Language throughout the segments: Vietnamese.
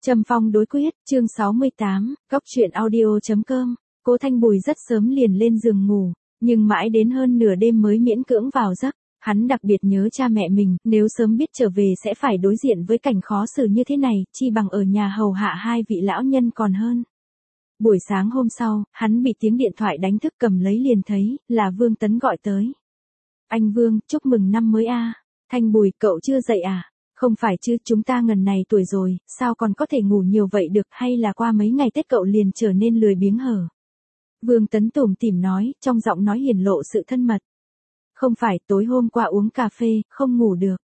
Trầm Phong đối quyết, chương 68, Cóc truyện audio.com. Cố Thanh Bùi rất sớm liền lên giường ngủ, nhưng mãi đến hơn nửa đêm mới miễn cưỡng vào giấc. Hắn đặc biệt nhớ cha mẹ mình, nếu sớm biết trở về sẽ phải đối diện với cảnh khó xử như thế này, chi bằng ở nhà hầu hạ hai vị lão nhân còn hơn. Buổi sáng hôm sau, hắn bị tiếng điện thoại đánh thức, cầm lấy liền thấy, là Vương Tấn gọi tới. Anh Vương, chúc mừng năm mới a. Thanh Bùi, cậu chưa dậy à? Không phải chứ, chúng ta ngần này tuổi rồi, sao còn có thể ngủ nhiều vậy được, hay là qua mấy ngày Tết cậu liền trở nên lười biếng hở? Vương Tấn tủm tỉm nói, trong giọng nói hiển lộ sự thân mật. Không phải, tối hôm qua uống cà phê, không ngủ được.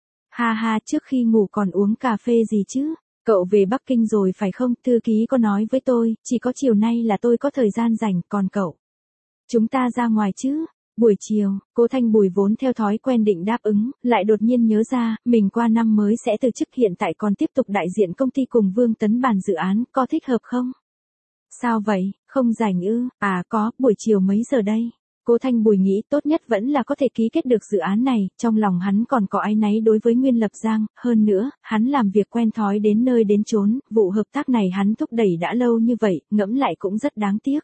Ha ha, trước khi ngủ còn uống cà phê gì chứ? Cậu về Bắc Kinh rồi phải không? Thư ký có nói với tôi, chỉ có chiều nay là tôi có thời gian rảnh, còn cậu? Chúng ta ra ngoài chứ? Buổi chiều, Cố Thanh Bùi vốn theo thói quen định đáp ứng, lại đột nhiên nhớ ra, mình qua năm mới sẽ từ chức, hiện tại còn tiếp tục đại diện công ty cùng Vương Tấn bàn dự án, có thích hợp không? Sao vậy, không rảnh ư? À có, buổi chiều mấy giờ đây? Cố Thanh Bùi nghĩ tốt nhất vẫn là có thể ký kết được dự án này, trong lòng hắn còn có áy náy đối với Nguyên Lập Giang, hơn nữa, hắn làm việc quen thói đến nơi đến chốn, vụ hợp tác này hắn thúc đẩy đã lâu như vậy, ngẫm lại cũng rất đáng tiếc.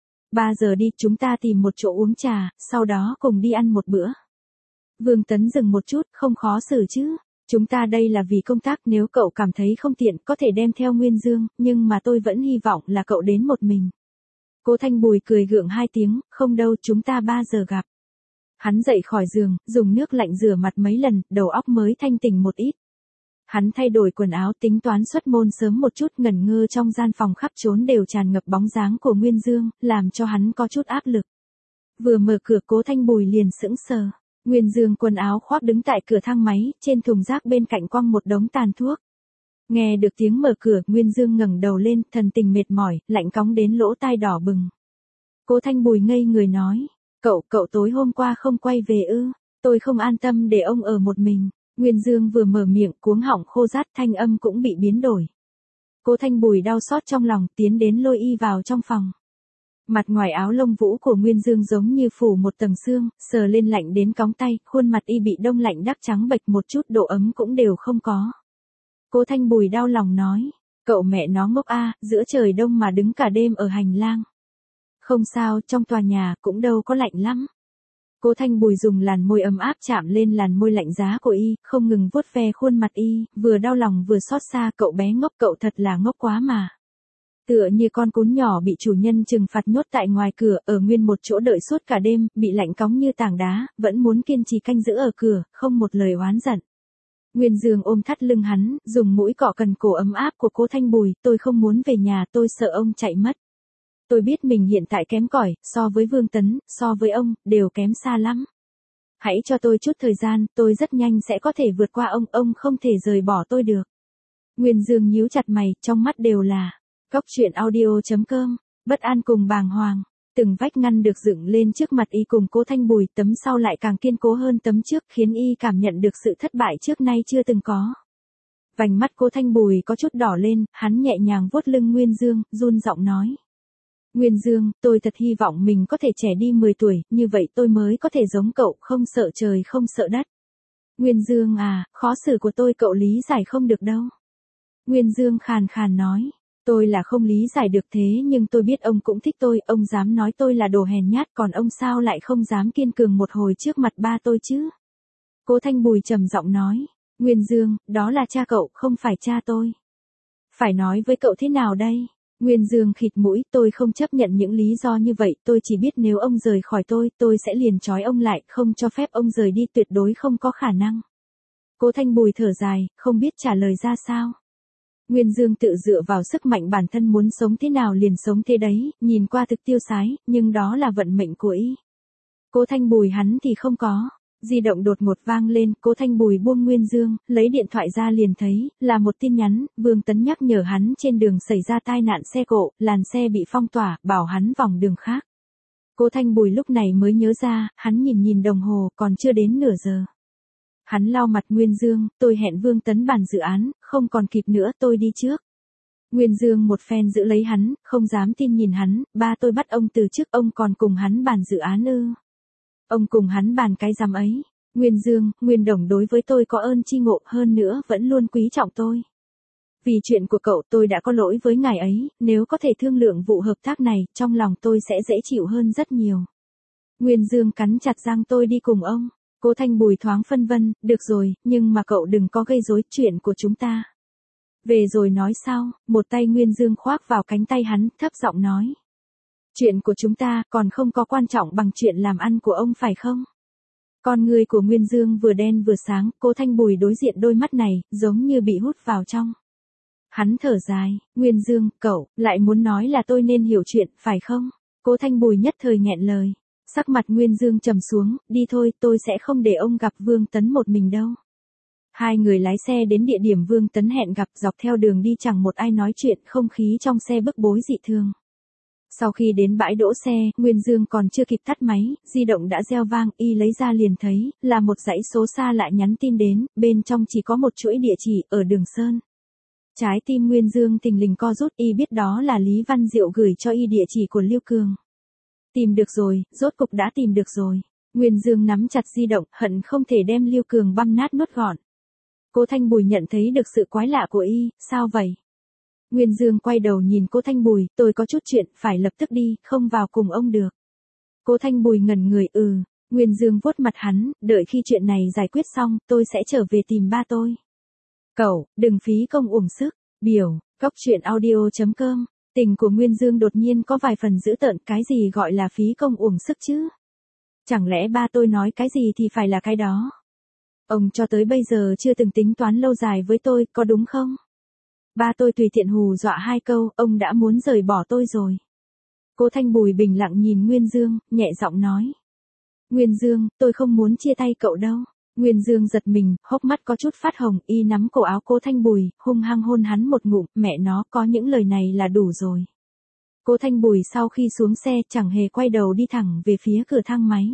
3 giờ đi, chúng ta tìm một chỗ uống trà, sau đó cùng đi ăn một bữa. Vương Tấn dừng một chút, không khó xử chứ. Chúng ta đây là vì công tác, nếu cậu cảm thấy không tiện, có thể đem theo Nguyên Dương, nhưng mà tôi vẫn hy vọng là cậu đến một mình. Cố Thanh Bùi cười gượng 2 tiếng, không đâu, chúng ta 3 giờ gặp. Hắn dậy khỏi giường, dùng nước lạnh rửa mặt mấy lần, đầu óc mới thanh tỉnh một ít. Hắn thay đổi quần áo, tính toán xuất môn sớm một chút, ngẩn ngơ trong gian phòng khắp trốn đều tràn ngập bóng dáng của Nguyên Dương, làm cho hắn có chút áp lực. Vừa mở cửa, Cố Thanh Bùi liền sững sờ. Nguyên Dương quần áo khoác đứng tại cửa thang máy, trên thùng rác bên cạnh quăng một đống tàn thuốc. Nghe được tiếng mở cửa, Nguyên Dương ngẩng đầu lên, thần tình mệt mỏi, lạnh cóng đến lỗ tai đỏ bừng. Cố Thanh Bùi ngây người nói, cậu tối hôm qua không quay về ư? Tôi không an tâm để ông ở một mình. Nguyên Dương vừa mở miệng, cuống họng khô rát, thanh âm cũng bị biến đổi. Cố Thanh Bùi đau xót trong lòng, tiến đến lôi y vào trong phòng. Mặt ngoài áo lông vũ của Nguyên Dương giống như phủ một tầng sương, sờ lên lạnh đến cóng tay, khuôn mặt y bị đông lạnh đắc trắng bệch, một chút độ ấm cũng đều không có. Cố Thanh Bùi đau lòng nói, cậu mẹ nó ngốc a, giữa trời đông mà đứng cả đêm ở hành lang. Không sao, trong tòa nhà cũng đâu có lạnh lắm. Cố Thanh Bùi dùng làn môi ấm áp chạm lên làn môi lạnh giá của y, không ngừng vuốt ve khuôn mặt y, vừa đau lòng vừa xót xa, cậu bé ngốc, cậu thật là ngốc quá mà. Tựa như con cún nhỏ bị chủ nhân trừng phạt nhốt tại ngoài cửa, ở nguyên một chỗ đợi suốt cả đêm, bị lạnh cóng như tảng đá, vẫn muốn kiên trì canh giữ ở cửa, không một lời oán giận. Nguyên Dương ôm thắt lưng hắn, dùng mũi cọ cần cổ ấm áp của Cố Thanh Bùi, tôi không muốn về nhà, tôi sợ ông chạy mất. Tôi biết mình hiện tại kém cỏi, so với Vương Tấn, so với ông, đều kém xa lắm. Hãy cho tôi chút thời gian, tôi rất nhanh sẽ có thể vượt qua ông không thể rời bỏ tôi được. Nguyên Dương nhíu chặt mày, trong mắt đều là Cóc truyện audio.com, bất an cùng bàng hoàng. Từng vách ngăn được dựng lên trước mặt y cùng Cố Thanh Bùi, tấm sau lại càng kiên cố hơn tấm trước, khiến y cảm nhận được sự thất bại trước nay chưa từng có. Vành mắt Cố Thanh Bùi có chút đỏ lên, hắn nhẹ nhàng vuốt lưng Nguyên Dương, run giọng nói. Nguyên Dương, tôi thật hy vọng mình có thể trẻ đi 10 tuổi, như vậy tôi mới có thể giống cậu, không sợ trời không sợ đất. Nguyên Dương à, khó xử của tôi cậu lý giải không được đâu. Nguyên Dương khàn khàn nói. Tôi là không lý giải được, thế nhưng tôi biết ông cũng thích tôi, ông dám nói tôi là đồ hèn nhát, còn ông sao lại không dám kiên cường một hồi trước mặt ba tôi chứ? Cố Thanh Bùi trầm giọng nói, Nguyên Dương, đó là cha cậu, không phải cha tôi. Phải nói với cậu thế nào đây? Nguyên Dương khịt mũi, tôi không chấp nhận những lý do như vậy, tôi chỉ biết nếu ông rời khỏi tôi sẽ liền trói ông lại, không cho phép ông rời đi, tuyệt đối không có khả năng. Cố Thanh Bùi thở dài, không biết trả lời ra sao. Nguyên Dương tự dựa vào sức mạnh bản thân, muốn sống thế nào liền sống thế đấy, nhìn qua thực tiêu sái, nhưng đó là vận mệnh của y. Cố Thanh Bùi hắn thì không có. Di động đột ngột vang lên, Cố Thanh Bùi buông Nguyên Dương, lấy điện thoại ra liền thấy, là một tin nhắn, Vương Tấn nhắc nhở hắn trên đường xảy ra tai nạn xe cộ, làn xe bị phong tỏa, bảo hắn vòng đường khác. Cố Thanh Bùi lúc này mới nhớ ra, hắn nhìn đồng hồ, còn chưa đến nửa giờ. Hắn lau mặt Nguyên Dương, tôi hẹn Vương Tấn bàn dự án, không còn kịp nữa, tôi đi trước. Nguyên Dương một phen giữ lấy hắn, không dám tin nhìn hắn, ba tôi bắt ông từ chức, ông còn cùng hắn bàn dự án ư? Ông cùng hắn bàn cái rắm ấy. Nguyên Dương, Nguyên Đồng đối với tôi có ơn chi ngộ, hơn nữa vẫn luôn quý trọng tôi. Vì chuyện của cậu tôi đã có lỗi với ngài ấy, nếu có thể thương lượng vụ hợp tác này, trong lòng tôi sẽ dễ chịu hơn rất nhiều. Nguyên Dương cắn chặt răng tôi đi cùng ông. Cố Thanh Bùi thoáng phân vân, được rồi, nhưng mà cậu đừng có gây rối chuyện của chúng ta. Về rồi nói sau, một tay Nguyên Dương khoác vào cánh tay hắn, thấp giọng nói. Chuyện của chúng ta còn không có quan trọng bằng chuyện làm ăn của ông phải không? Con người của Nguyên Dương vừa đen vừa sáng, Cố Thanh Bùi đối diện đôi mắt này, giống như bị hút vào trong. Hắn thở dài, Nguyên Dương, cậu, lại muốn nói là tôi nên hiểu chuyện, phải không? Cố Thanh Bùi nhất thời nghẹn lời. Sắc mặt Nguyên Dương trầm xuống, đi thôi, tôi sẽ không để ông gặp Vương Tấn một mình đâu. Hai người lái xe đến địa điểm Vương Tấn hẹn gặp, dọc theo đường đi chẳng một ai nói chuyện, không khí trong xe bức bối dị thường. Sau khi đến bãi đỗ xe, Nguyên Dương còn chưa kịp tắt máy, di động đã reo vang, y lấy ra liền thấy, là một dãy số xa lại nhắn tin đến, bên trong chỉ có một chuỗi địa chỉ, ở Đường Sơn. Trái tim Nguyên Dương thình lình co rút, y biết đó là Lý Văn Diệu gửi cho y địa chỉ của Lưu Cường. Tìm được rồi, rốt cục đã tìm được rồi. Nguyên Dương nắm chặt di động, hận không thể đem Lưu Cường băm nát nuốt gọn. Cố Thanh Bùi nhận thấy được sự quái lạ của y, sao vậy? Nguyên Dương quay đầu nhìn Cố Thanh Bùi, tôi có chút chuyện, phải lập tức đi, không vào cùng ông được. Cố Thanh Bùi ngẩn người, Nguyên Dương vuốt mặt hắn, đợi khi chuyện này giải quyết xong, tôi sẽ trở về tìm ba tôi. Cậu, đừng phí công uổng sức, biểu, goctruyện.audio.com. Tình của Nguyên Dương đột nhiên có vài phần dữ tợn, cái gì gọi là phí công uổng sức chứ? Chẳng lẽ ba tôi nói cái gì thì phải là cái đó? Ông cho tới bây giờ chưa từng tính toán lâu dài với tôi, có đúng không? Ba tôi tùy tiện hù dọa hai câu, ông đã muốn rời bỏ tôi rồi. Cố Thanh Bùi bình lặng nhìn Nguyên Dương, nhẹ giọng nói. Nguyên Dương, tôi không muốn chia tay cậu đâu. Nguyên Dương giật mình, hốc mắt có chút phát hồng, y nắm cổ áo Cố Thanh Bùi, hung hăng hôn hắn một ngụm, mẹ nó, có những lời này là đủ rồi. Cố Thanh Bùi sau khi xuống xe chẳng hề quay đầu đi thẳng về phía cửa thang máy.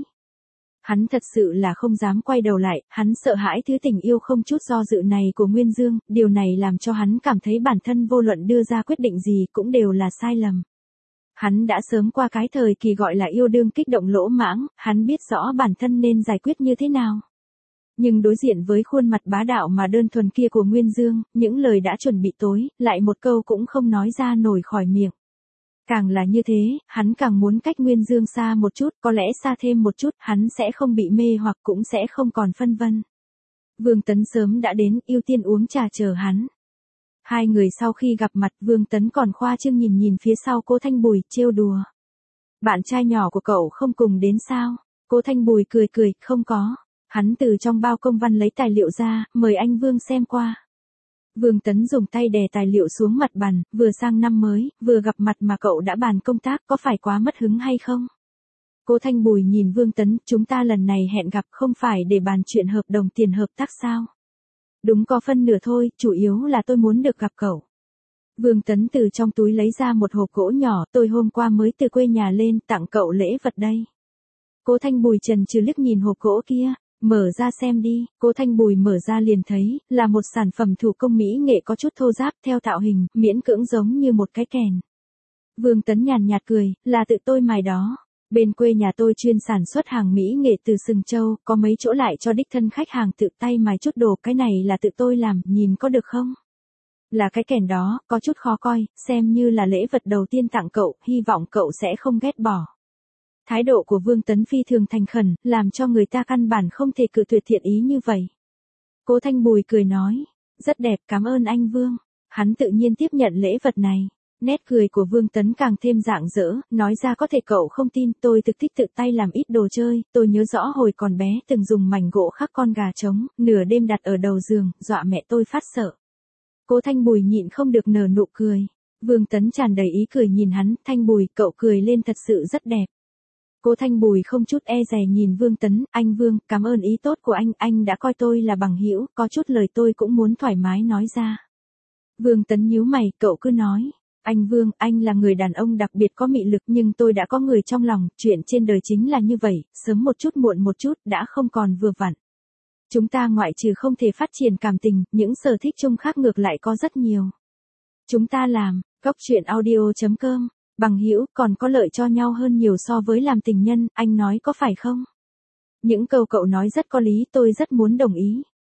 Hắn thật sự là không dám quay đầu lại, hắn sợ hãi thứ tình yêu không chút do dự này của Nguyên Dương, điều này làm cho hắn cảm thấy bản thân vô luận đưa ra quyết định gì cũng đều là sai lầm. Hắn đã sớm qua cái thời kỳ gọi là yêu đương kích động lỗ mãng, hắn biết rõ bản thân nên giải quyết như thế nào. Nhưng đối diện với khuôn mặt bá đạo mà đơn thuần kia của Nguyên Dương, những lời đã chuẩn bị tối, lại một câu cũng không nói ra nổi khỏi miệng. Càng là như thế, hắn càng muốn cách Nguyên Dương xa một chút, có lẽ xa thêm một chút, hắn sẽ không bị mê hoặc cũng sẽ không còn phân vân. Vương Tấn sớm đã đến, ưu tiên uống trà chờ hắn. Hai người sau khi gặp mặt, Vương Tấn còn khoa trương nhìn nhìn phía sau Cố Thanh Bùi, trêu đùa. Bạn trai nhỏ của cậu không cùng đến sao? Cố Thanh Bùi cười cười, không có. Hắn từ trong bao công văn lấy tài liệu ra, mời anh Vương xem qua. Vương Tấn dùng tay đè tài liệu xuống mặt bàn, vừa sang năm mới, vừa gặp mặt mà cậu đã bàn công tác, có phải quá mất hứng hay không? Cố Thanh Bùi nhìn Vương Tấn, chúng ta lần này hẹn gặp không phải để bàn chuyện hợp đồng tiền hợp tác sao? Đúng có phân nửa thôi, chủ yếu là tôi muốn được gặp cậu. Vương Tấn từ trong túi lấy ra một hộp gỗ nhỏ, tôi hôm qua mới từ quê nhà lên, tặng cậu lễ vật đây. Cố Thanh Bùi chần chừ liếc nhìn hộp gỗ kia. Mở ra xem đi, Cố Thanh Bùi mở ra liền thấy, là một sản phẩm thủ công mỹ nghệ có chút thô ráp theo tạo hình, miễn cưỡng giống như một cái kèn. Vương Tấn nhàn nhạt cười, là tự tôi mài đó. Bên quê nhà tôi chuyên sản xuất hàng mỹ nghệ từ sừng trâu, có mấy chỗ lại cho đích thân khách hàng tự tay mài chút đồ, cái này là tự tôi làm, nhìn có được không? Là cái kèn đó, có chút khó coi, xem như là lễ vật đầu tiên tặng cậu, hy vọng cậu sẽ không ghét bỏ. Thái độ của Vương Tấn phi thường thành khẩn, làm cho người ta căn bản không thể cự tuyệt thiện ý như vậy. Cố Thanh Bùi cười nói, rất đẹp, cảm ơn anh Vương. Hắn tự nhiên tiếp nhận lễ vật này. Nét cười của Vương Tấn càng thêm rạng rỡ, nói ra có thể cậu không tin, tôi thực thích tự tay làm ít đồ chơi, tôi nhớ rõ hồi còn bé từng dùng mảnh gỗ khắc con gà trống, nửa đêm đặt ở đầu giường, dọa mẹ tôi phát sợ. Cố Thanh Bùi nhịn không được nở nụ cười. Vương Tấn tràn đầy ý cười nhìn hắn, Thanh Bùi, cậu cười lên thật sự rất đẹp. Cố Thanh Bùi không chút e dè nhìn Vương Tấn, anh Vương, cảm ơn ý tốt của anh đã coi tôi là bằng hữu, có chút lời tôi cũng muốn thoải mái nói ra. Vương Tấn nhíu mày, cậu cứ nói. Anh Vương, anh là người đàn ông đặc biệt có mị lực nhưng tôi đã có người trong lòng, chuyện trên đời chính là như vậy, sớm một chút muộn một chút, đã không còn vừa vặn. Chúng ta ngoại trừ không thể phát triển cảm tình, những sở thích chung khác ngược lại có rất nhiều. Chúng ta làm, goctruyện.audio.com, bằng hữu còn có lợi cho nhau hơn nhiều so với làm tình nhân, anh nói có phải không? Những câu cậu nói rất có lý, tôi rất muốn đồng ý.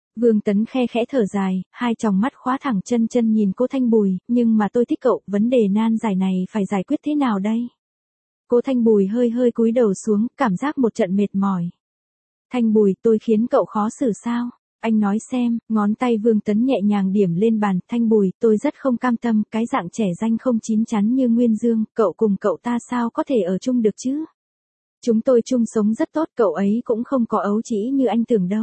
Vương Tấn khe khẽ thở dài, hai tròng mắt khóa thẳng chân chân nhìn cô Thanh Bùi, nhưng mà tôi thích cậu, vấn đề nan giải này phải giải quyết thế nào đây? Cô Thanh Bùi hơi hơi cúi đầu xuống, cảm giác một trận mệt mỏi. Thanh Bùi, tôi khiến cậu khó xử sao? Anh nói xem, ngón tay Vương Tấn nhẹ nhàng điểm lên bàn, Thanh Bùi, tôi rất không cam tâm, cái dạng trẻ danh không chín chắn như Nguyên Dương, cậu cùng cậu ta sao có thể ở chung được chứ? Chúng tôi chung sống rất tốt, cậu ấy cũng không có ấu trĩ như anh tưởng đâu.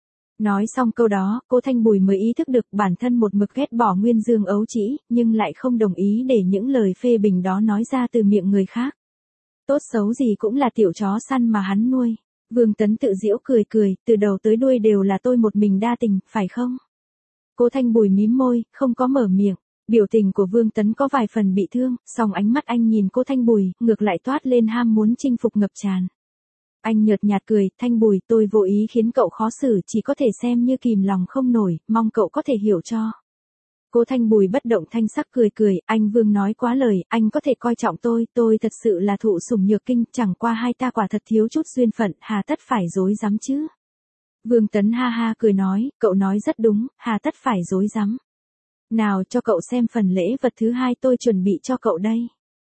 Nói xong câu đó, cô Thanh Bùi mới ý thức được bản thân một mực ghét bỏ Nguyên Dương ấu trĩ, nhưng lại không đồng ý để những lời phê bình đó nói ra từ miệng người khác. Tốt xấu gì cũng là tiểu chó săn mà hắn nuôi. Vương Tấn tự giễu cười cười, từ đầu tới đuôi đều là tôi một mình đa tình, phải không? Cô Thanh Bùi mím môi, không có mở miệng. Biểu tình của Vương Tấn có vài phần bị thương, song ánh mắt anh nhìn cô Thanh Bùi, ngược lại toát lên ham muốn chinh phục ngập tràn. Anh nhợt nhạt cười, Thanh Bùi, tôi vô ý khiến cậu khó xử, chỉ có thể xem như kìm lòng không nổi, mong cậu có thể hiểu cho. Cô Thanh Bùi bất động thanh sắc cười cười, anh Vương nói quá lời, anh có thể coi trọng tôi thật sự là thụ sủng nhược kinh, chẳng qua hai ta quả thật thiếu chút duyên phận, hà tất phải dối dám chứ. Vương Tấn ha ha cười nói, cậu nói rất đúng, hà tất phải dối dám. Nào cho cậu xem phần lễ vật thứ hai tôi chuẩn bị cho cậu đây.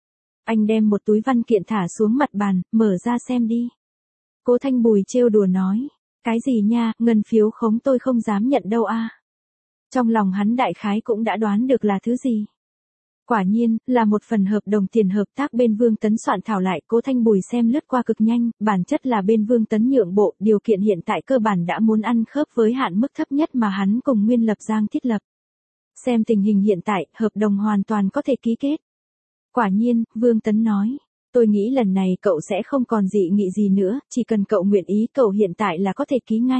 Anh đem một túi văn kiện thả xuống mặt bàn, mở ra xem đi. Cô Thanh Bùi trêu đùa nói, cái gì nha, ngân phiếu khống tôi không dám nhận đâu a. Trong lòng hắn đại khái cũng đã đoán được là thứ gì. Quả nhiên, là một phần hợp đồng tiền hợp tác bên Vương Tấn soạn thảo lại, cô Thanh Bùi xem lướt qua cực nhanh, bản chất là bên Vương Tấn nhượng bộ, điều kiện hiện tại cơ bản đã muốn ăn khớp với hạn mức thấp nhất mà hắn cùng Nguyên Lập Giang thiết lập. Xem tình hình hiện tại, hợp đồng hoàn toàn có thể ký kết. Quả nhiên, Vương Tấn nói, tôi nghĩ lần này cậu sẽ không còn dị nghị gì nữa, chỉ cần cậu nguyện ý cậu hiện tại là có thể ký ngay.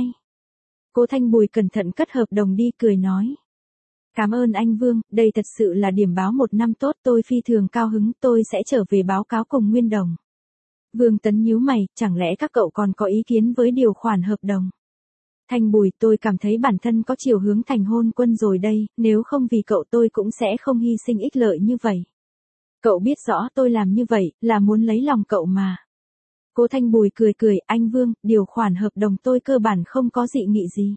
Cô Thanh Bùi cẩn thận cất hợp đồng đi cười nói. Cảm ơn anh Vương, đây thật sự là điểm báo một năm tốt, tôi phi thường cao hứng, tôi sẽ trở về báo cáo cùng Nguyên Đồng. Vương Tấn nhíu mày, chẳng lẽ các cậu còn có ý kiến với điều khoản hợp đồng? Thanh Bùi, tôi cảm thấy bản thân có chiều hướng thành hôn quân rồi đây, nếu không vì cậu tôi cũng sẽ không hy sinh ích lợi như vậy. Cậu biết rõ tôi làm như vậy, là muốn lấy lòng cậu mà. Cô Thanh Bùi cười cười, anh Vương, điều khoản hợp đồng tôi cơ bản không có dị nghị gì.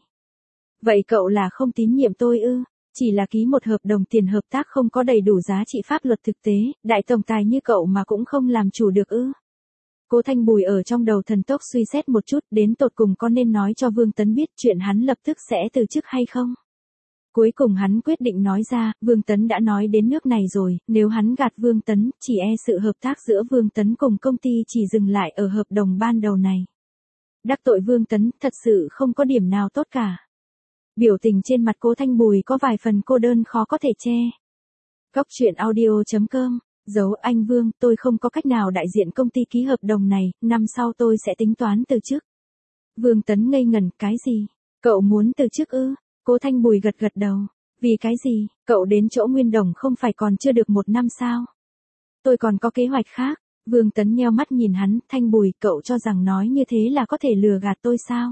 Vậy cậu là không tín nhiệm tôi ư? Chỉ là ký một hợp đồng tiền hợp tác không có đầy đủ giá trị pháp luật thực tế, đại tổng tài như cậu mà cũng không làm chủ được ư? Cô Thanh Bùi ở trong đầu thần tốc suy xét một chút, đến tột cùng có nên nói cho Vương Tấn biết chuyện hắn lập tức sẽ từ chức hay không? Cuối cùng hắn quyết định nói ra, Vương Tấn đã nói đến nước này rồi, nếu hắn gạt Vương Tấn, chỉ e sự hợp tác giữa Vương Tấn cùng công ty chỉ dừng lại ở hợp đồng ban đầu này. Đắc tội Vương Tấn, thật sự không có điểm nào tốt cả. Biểu tình trên mặt cô Thanh Bùi có vài phần cô đơn khó có thể che. Góc truyện audio.com, dấu anh Vương, tôi không có cách nào đại diện công ty ký hợp đồng này, năm sau tôi sẽ tính toán từ chức. Vương Tấn ngây ngẩn, cái gì? Cậu muốn từ chức ư? Cô Thanh Bùi gật gật đầu. Vì cái gì? Cậu đến chỗ Nguyên Đồng không phải còn chưa được một năm sao? Tôi còn có kế hoạch khác. Vương Tấn nheo mắt nhìn hắn, Thanh Bùi, cậu cho rằng nói như thế là có thể lừa gạt tôi sao?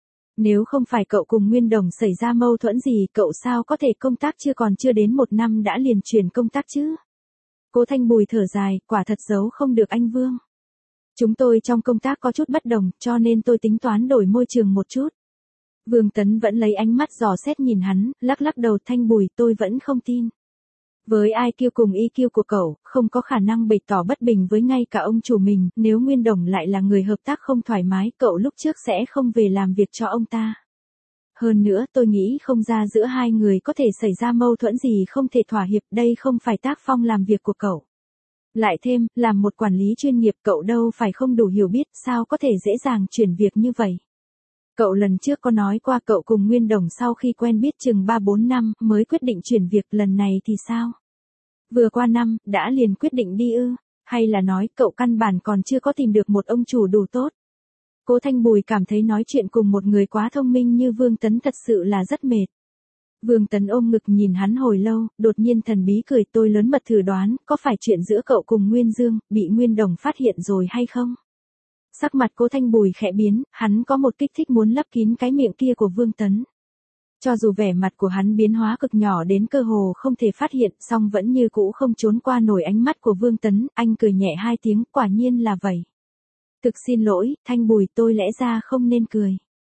Nếu không phải cậu cùng Nguyên Đồng xảy ra mâu thuẫn gì, cậu sao có thể công tác chưa đến một năm đã liền chuyển công tác chứ? Cô Thanh Bùi thở dài, quả thật giấu không được anh Vương. Chúng tôi trong công tác có chút bất đồng, cho nên tôi tính toán đổi môi trường một chút. Vương Tấn vẫn lấy ánh mắt dò xét nhìn hắn, lắc lắc đầu, Thanh Bùi, tôi vẫn không tin. Với IQ cùng EQ của cậu, không có khả năng bày tỏ bất bình với ngay cả ông chủ mình, nếu Nguyên Đồng lại là người hợp tác không thoải mái, cậu lúc trước sẽ không về làm việc cho ông ta. Hơn nữa, tôi nghĩ không ra giữa hai người có thể xảy ra mâu thuẫn gì không thể thỏa hiệp, đây không phải tác phong làm việc của cậu. Lại thêm, làm một quản lý chuyên nghiệp cậu đâu phải không đủ hiểu biết, sao có thể dễ dàng chuyển việc như vậy. Cậu lần trước có nói qua cậu cùng Nguyên Đồng sau khi quen biết chừng 3-4 năm mới quyết định chuyển việc, lần này thì sao? Vừa qua năm, đã liền quyết định đi ư? Hay là nói cậu căn bản còn chưa có tìm được một ông chủ đủ tốt? Cô Thanh Bùi cảm thấy nói chuyện cùng một người quá thông minh như Vương Tấn thật sự là rất mệt. Vương Tấn ôm ngực nhìn hắn hồi lâu, đột nhiên thần bí cười, tôi lớn mật thử đoán, có phải chuyện giữa cậu cùng Nguyên Dương, bị Nguyên Đồng phát hiện rồi hay không? Sắc mặt cô Thanh Bùi khẽ biến, hắn có một kích thích muốn lấp kín cái miệng kia của Vương Tấn. Cho dù vẻ mặt của hắn biến hóa cực nhỏ đến cơ hồ không thể phát hiện, song vẫn như cũ không trốn qua nổi ánh mắt của Vương Tấn, anh cười nhẹ hai tiếng, quả nhiên là vậy. Thực xin lỗi, Thanh Bùi, tôi lẽ ra không nên cười.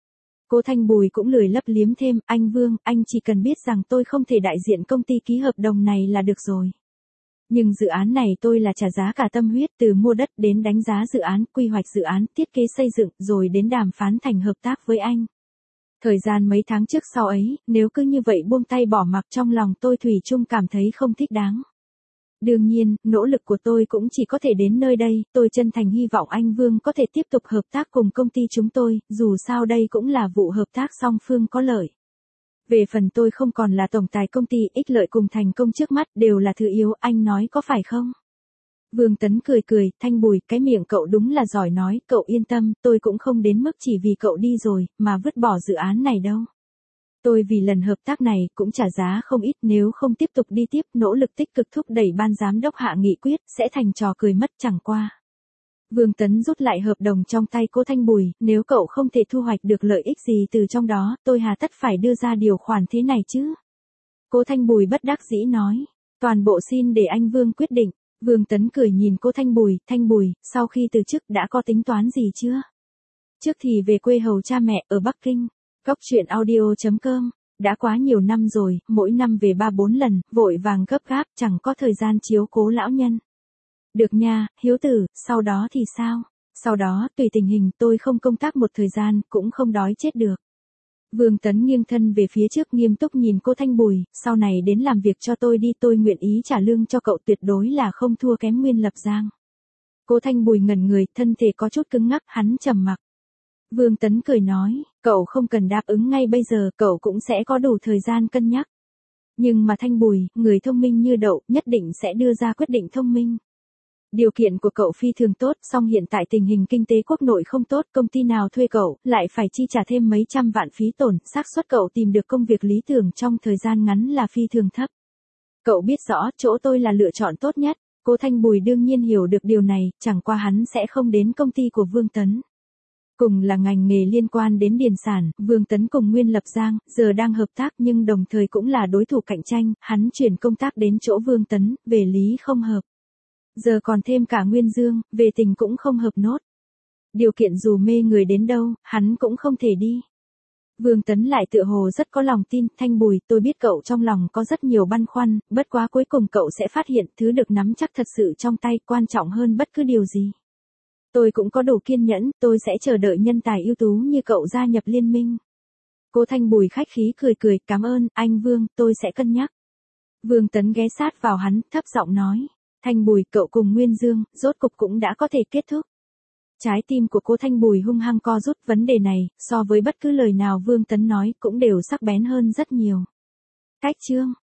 Cố Thanh Bùi cũng lười lấp liếm thêm, anh Vương, anh chỉ cần biết rằng tôi không thể đại diện công ty ký hợp đồng này là được rồi. Nhưng dự án này tôi là trả giá cả tâm huyết, từ mua đất đến đánh giá dự án, quy hoạch dự án, thiết kế xây dựng, rồi đến đàm phán thành hợp tác với anh. Thời gian mấy tháng trước sau ấy, nếu cứ như vậy buông tay bỏ mặc, trong lòng tôi thủy chung cảm thấy không thích đáng. Đương nhiên, nỗ lực của tôi cũng chỉ có thể đến nơi đây, tôi chân thành hy vọng anh Vương có thể tiếp tục hợp tác cùng công ty chúng tôi, dù sao đây cũng là vụ hợp tác song phương có lợi. Về phần tôi không còn là tổng tài công ty, ích lợi cùng thành công trước mắt đều là thứ yếu, anh nói có phải không? Vương Tấn cười cười, Thanh Bùi, cái miệng cậu đúng là giỏi nói, cậu yên tâm, tôi cũng không đến mức chỉ vì cậu đi rồi, mà vứt bỏ dự án này đâu. Tôi vì lần hợp tác này cũng trả giá không ít, nếu không tiếp tục đi tiếp, nỗ lực tích cực thúc đẩy ban giám đốc hạ nghị quyết, sẽ thành trò cười mất chẳng qua. Vương Tấn rút lại hợp đồng trong tay Cố Thanh Bùi, nếu cậu không thể thu hoạch được lợi ích gì từ trong đó, tôi hà tất phải đưa ra điều khoản thế này chứ. Cố Thanh Bùi bất đắc dĩ nói, toàn bộ xin để anh Vương quyết định. Vương Tấn cười nhìn Cố Thanh Bùi, sau khi từ chức đã có tính toán gì chưa? Trước thì về quê hầu cha mẹ ở Bắc Kinh. Góc truyện audio.com, đã quá nhiều năm rồi, mỗi năm về 3-4 lần, vội vàng gấp gáp, chẳng có thời gian chiếu cố lão nhân. Được nha, Hiếu tử, sau đó thì sao? Sau đó, tùy tình hình, tôi không công tác một thời gian, cũng không đói chết được. Vương Tấn nghiêng thân về phía trước nghiêm túc nhìn Cố Thanh Bùi, sau này đến làm việc cho tôi đi, tôi nguyện ý trả lương cho cậu, tuyệt đối là không thua kém Nguyên Lập Giang. Cố Thanh Bùi ngẩn người, thân thể có chút cứng ngắc, hắn trầm mặc. Vương Tấn cười nói, cậu không cần đáp ứng ngay bây giờ, cậu cũng sẽ có đủ thời gian cân nhắc. Nhưng mà Thanh Bùi, người thông minh như đậu, nhất định sẽ đưa ra quyết định thông minh. Điều kiện của cậu phi thường tốt, song hiện tại tình hình kinh tế quốc nội không tốt, công ty nào thuê cậu, lại phải chi trả thêm mấy trăm vạn phí tổn, xác suất cậu tìm được công việc lý tưởng trong thời gian ngắn là phi thường thấp. Cậu biết rõ, chỗ tôi là lựa chọn tốt nhất. Cố Thanh Bùi đương nhiên hiểu được điều này, chẳng qua hắn sẽ không đến công ty của Vương Tấn. Cùng là ngành nghề liên quan đến điền sản, Vương Tấn cùng Nguyên Lập Giang, giờ đang hợp tác nhưng đồng thời cũng là đối thủ cạnh tranh, hắn chuyển công tác đến chỗ Vương Tấn, về lý không hợp. Giờ còn thêm cả Nguyên Dương, về tình cũng không hợp nốt. Điều kiện dù mê người đến đâu, hắn cũng không thể đi. Vương Tấn lại tựa hồ rất có lòng tin, Thanh Bùi, tôi biết cậu trong lòng có rất nhiều băn khoăn, bất quá cuối cùng cậu sẽ phát hiện thứ được nắm chắc thật sự trong tay quan trọng hơn bất cứ điều gì. Tôi cũng có đủ kiên nhẫn, tôi sẽ chờ đợi nhân tài ưu tú như cậu gia nhập liên minh. Cố Thanh Bùi khách khí cười cười, cảm ơn, anh Vương, tôi sẽ cân nhắc. Vương Tấn ghé sát vào hắn, thấp giọng nói, Thanh Bùi, cậu cùng Nguyên Dương, rốt cục cũng đã có thể kết thúc. Trái tim của Cố Thanh Bùi hung hăng co rút, vấn đề này, so với bất cứ lời nào Vương Tấn nói, cũng đều sắc bén hơn rất nhiều. Cách chương.